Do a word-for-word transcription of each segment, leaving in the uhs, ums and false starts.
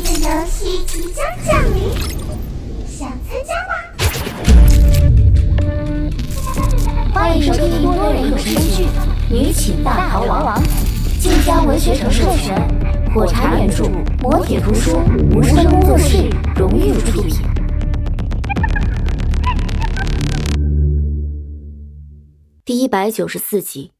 的游戏即将降临，想参加吗？ 欢迎收听多人有声剧《女寝大逃亡》，晋江文学城授权，火柴原著，磨铁图书，无声工作室荣誉出品。第一百九十四集。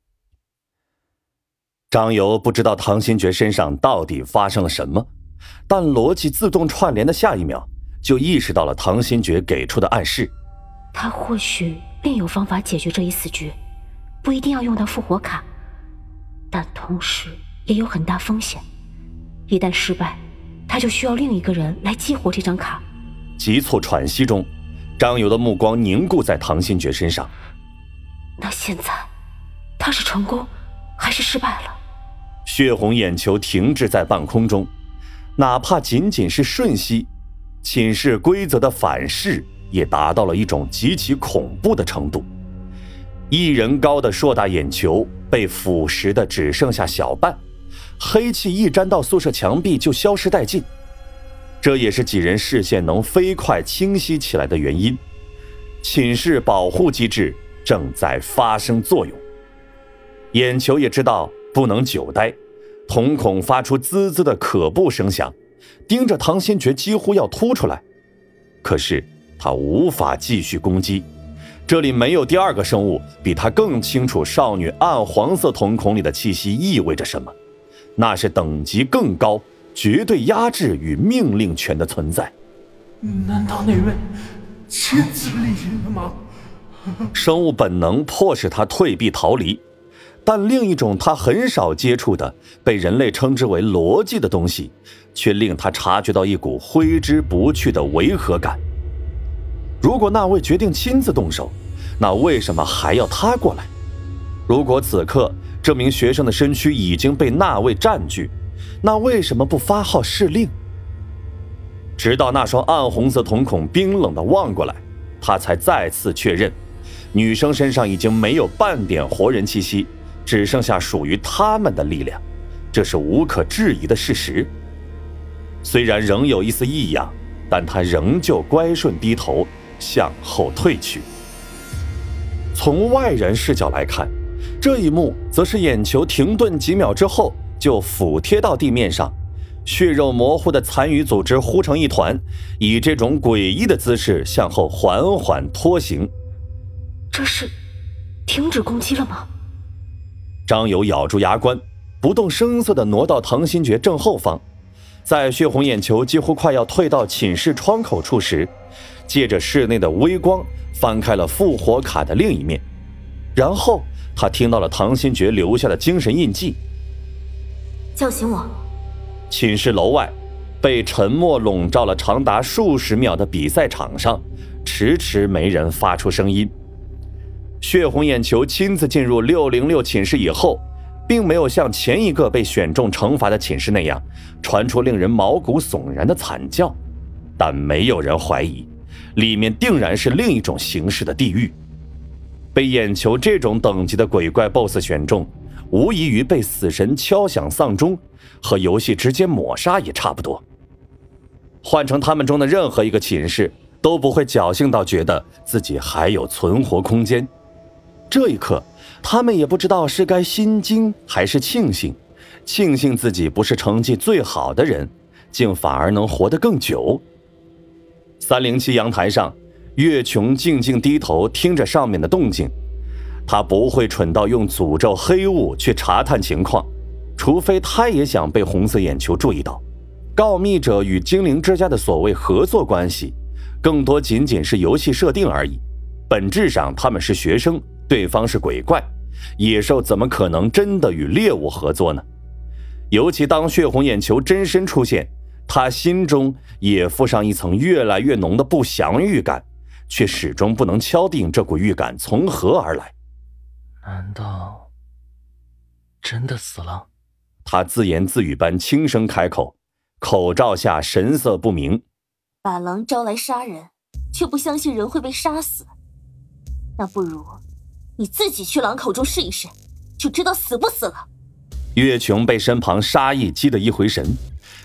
张游不知道唐新觉身上到底发生了什么，但逻辑自动串联的下一秒就意识到了唐新觉给出的暗示。 他或许另有方法解决这一死局，不一定要用到复活卡，但同时也有很大风险。一旦失败，他就需要另一个人来激活这张卡。 急促喘息中，张游的目光凝固在唐新觉身上。 那现在他是成功还是失败了？ 血红眼球停滞在半空中，哪怕仅仅是瞬息，寝室规则的反噬也达到了一种极其恐怖的程度。一人高的硕大眼球被腐蚀的只剩下小半，黑气一沾到宿舍墙壁就消失殆尽，这也是几人视线能飞快清晰起来的原因。寝室保护机制正在发生作用。眼球也知道不能久待，瞳孔发出滋滋的可怖声响，盯着唐新觉几乎要突出来。可是他无法继续攻击，这里没有第二个生物比他更清楚少女暗黄色瞳孔里的气息意味着什么，那是等级更高、绝对压制与命令权的存在。 难道那位千子丽人了吗？ 生物本能迫使他退避逃离，但另一种他很少接触的被人类称之为逻辑的东西，却令他察觉到一股挥之不去的违和感。如果那位决定亲自动手，那为什么还要他过来？如果此刻这名学生的身躯已经被那位占据，那为什么不发号施令？直到那双暗红色瞳孔冰冷地望过来，他才再次确认女生身上已经没有半点活人气息，只剩下属于他们的力量，这是无可置疑的事实。虽然仍有一丝异样，但他仍旧乖顺低头向后退去。从外人视角来看，这一幕则是眼球停顿几秒之后就俯贴到地面上，血肉模糊的残余组织糊成一团，以这种诡异的姿势向后缓缓拖行。 这是停止攻击了吗？ 张友咬住牙关，不动声色地挪到唐新觉正后方，在血红眼球几乎快要退到寝室窗口处时，借着室内的微光翻开了复活卡的另一面，然后他听到了唐新觉留下的精神印记。 叫醒我。 寝室楼外，被沉默笼罩了长达数十秒的比赛场上，迟迟没人发出声音。血红眼球亲自进入六零六寝室以后，并没有像前一个被选中惩罚的寝室那样传出令人毛骨悚然的惨叫，但没有人怀疑里面定然是另一种形式的地狱。被眼球这种等级的鬼怪 boss 选中，无异于被死神敲响丧钟，和游戏直接抹杀也差不多。换成他们中的任何一个寝室，都不会侥幸到觉得自己还有存活空间。这一刻，他们也不知道是该心惊还是庆幸，庆幸自己不是成绩最好的人，竟反而能活得更久。三零七阳台上，岳琼静静低头听着上面的动静，他不会蠢到用诅咒黑雾去查探情况，除非他也想被红色眼球注意到。告密者与精灵之家的所谓合作关系，更多仅仅是游戏设定而已，本质上他们是学生，对方是鬼怪，野兽怎么可能真的与猎物合作呢？尤其当血红眼球真身出现，他心中也附上一层越来越浓的不祥预感，却始终不能敲定这股预感从何而来。 难道真的死了？ 他自言自语般轻声开口，口罩下神色不明。 把狼招来杀人，却不相信人会被杀死，那不如你自己去狼口中试一试，就知道死不死了。 岳琼被身旁杀意激得一回神，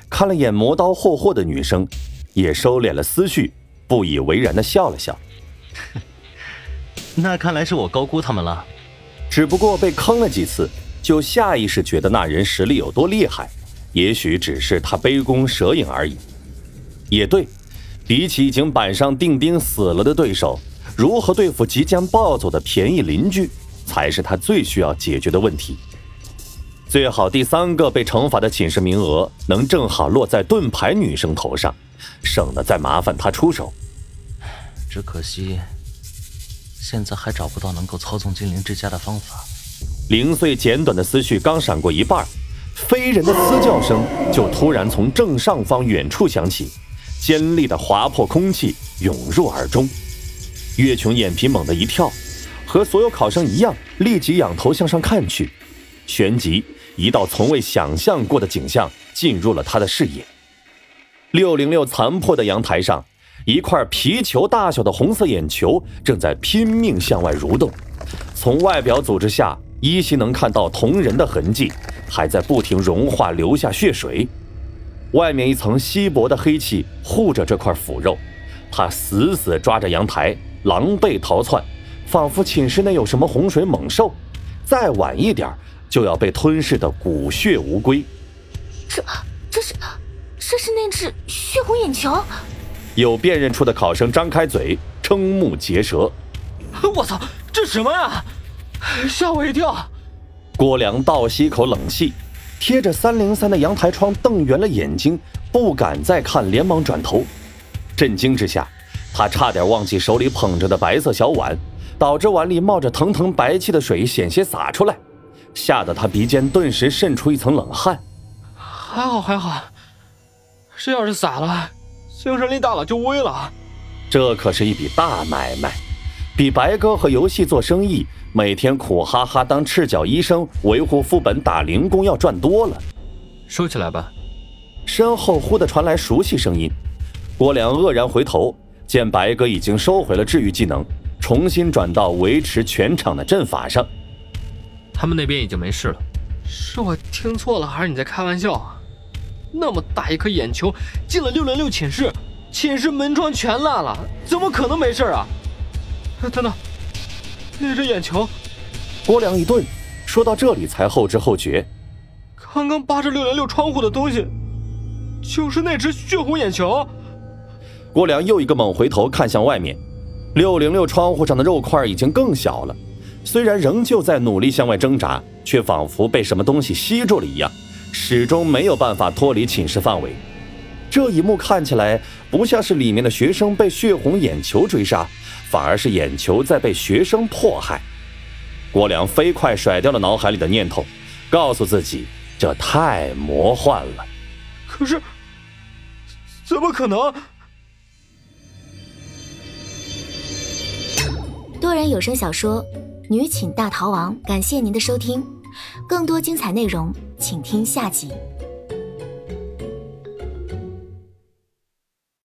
看了眼磨刀霍霍的女生，也收敛了思绪，不以为然地笑了笑。 那看来是我高估他们了。 只不过被坑了几次，就下意识觉得那人实力有多厉害，也许只是他杯弓蛇影而已。也对，比起已经板上钉钉死了的对手，如何对付即将暴走的便宜邻居，才是他最需要解决的问题。最好第三个被惩罚的寝室名额能正好落在盾牌女生头上，省得再麻烦她出手。 只可惜现在还找不到能够操纵精灵之家的方法。 零碎简短的思绪刚闪过一半，非人的嘶叫声就突然从正上方远处响起，尖利的划破空气，涌入耳中。岳琼眼皮猛地一跳，和所有考生一样，立即仰头向上看去。旋即，一道从未想象过的景象进入了他的视野。六零六残破的阳台上，一块皮球大小的红色眼球正在拼命向外蠕动，从外表组织下依稀能看到瞳仁的痕迹，还在不停融化，流下血水。外面一层稀薄的黑气护着这块腐肉，他死死抓着阳台，狼狈逃窜，仿佛寝室内有什么洪水猛兽，再晚一点就要被吞噬的骨血无归。 这这是这是那只血红眼球。 有辨认出的考生张开嘴，瞠目结舌。 我操，这什么呀？吓我一跳！ 郭良倒吸一口冷气，贴着三零三的阳台窗瞪圆了眼睛，不敢再看，连忙转头。震惊之下，他差点忘记手里捧着的白色小碗，导致碗里冒着腾腾白气的水险些洒出来，吓得他鼻尖顿时渗出一层冷汗。 还好还好，这要是洒了，精神力大佬就危了。 这可是一笔大买卖，比白哥和游戏做生意，每天苦哈哈当赤脚医生维护副本打零工要赚多了。 收起来吧。 身后忽地传来熟悉声音，郭良愕然回头，见白哥已经收回了治愈技能，重新转到维持全场的阵法上。 他们那边已经没事了。是我听错了，还是你在开玩笑？那么大一颗眼球进了六零六寝室，寝室门窗全烂了，怎么可能没事啊？等等，那只眼球…… 郭良一顿，说到这里才后知后觉， 刚刚扒着六零六窗户的东西，就是那只血红眼球。 郭良又一个猛回头看向外面，六零六窗户上的肉块已经更小了，虽然仍旧在努力向外挣扎，却仿佛被什么东西吸住了一样，始终没有办法脱离寝室范围。这一幕看起来不像是里面的学生被血红眼球追杀，反而是眼球在被学生迫害。郭良飞快甩掉了脑海里的念头，告诉自己这太魔幻了。 可是怎么可能？ 多人有声小说《女寝大逃亡》，感谢您的收听，更多精彩内容请听下集。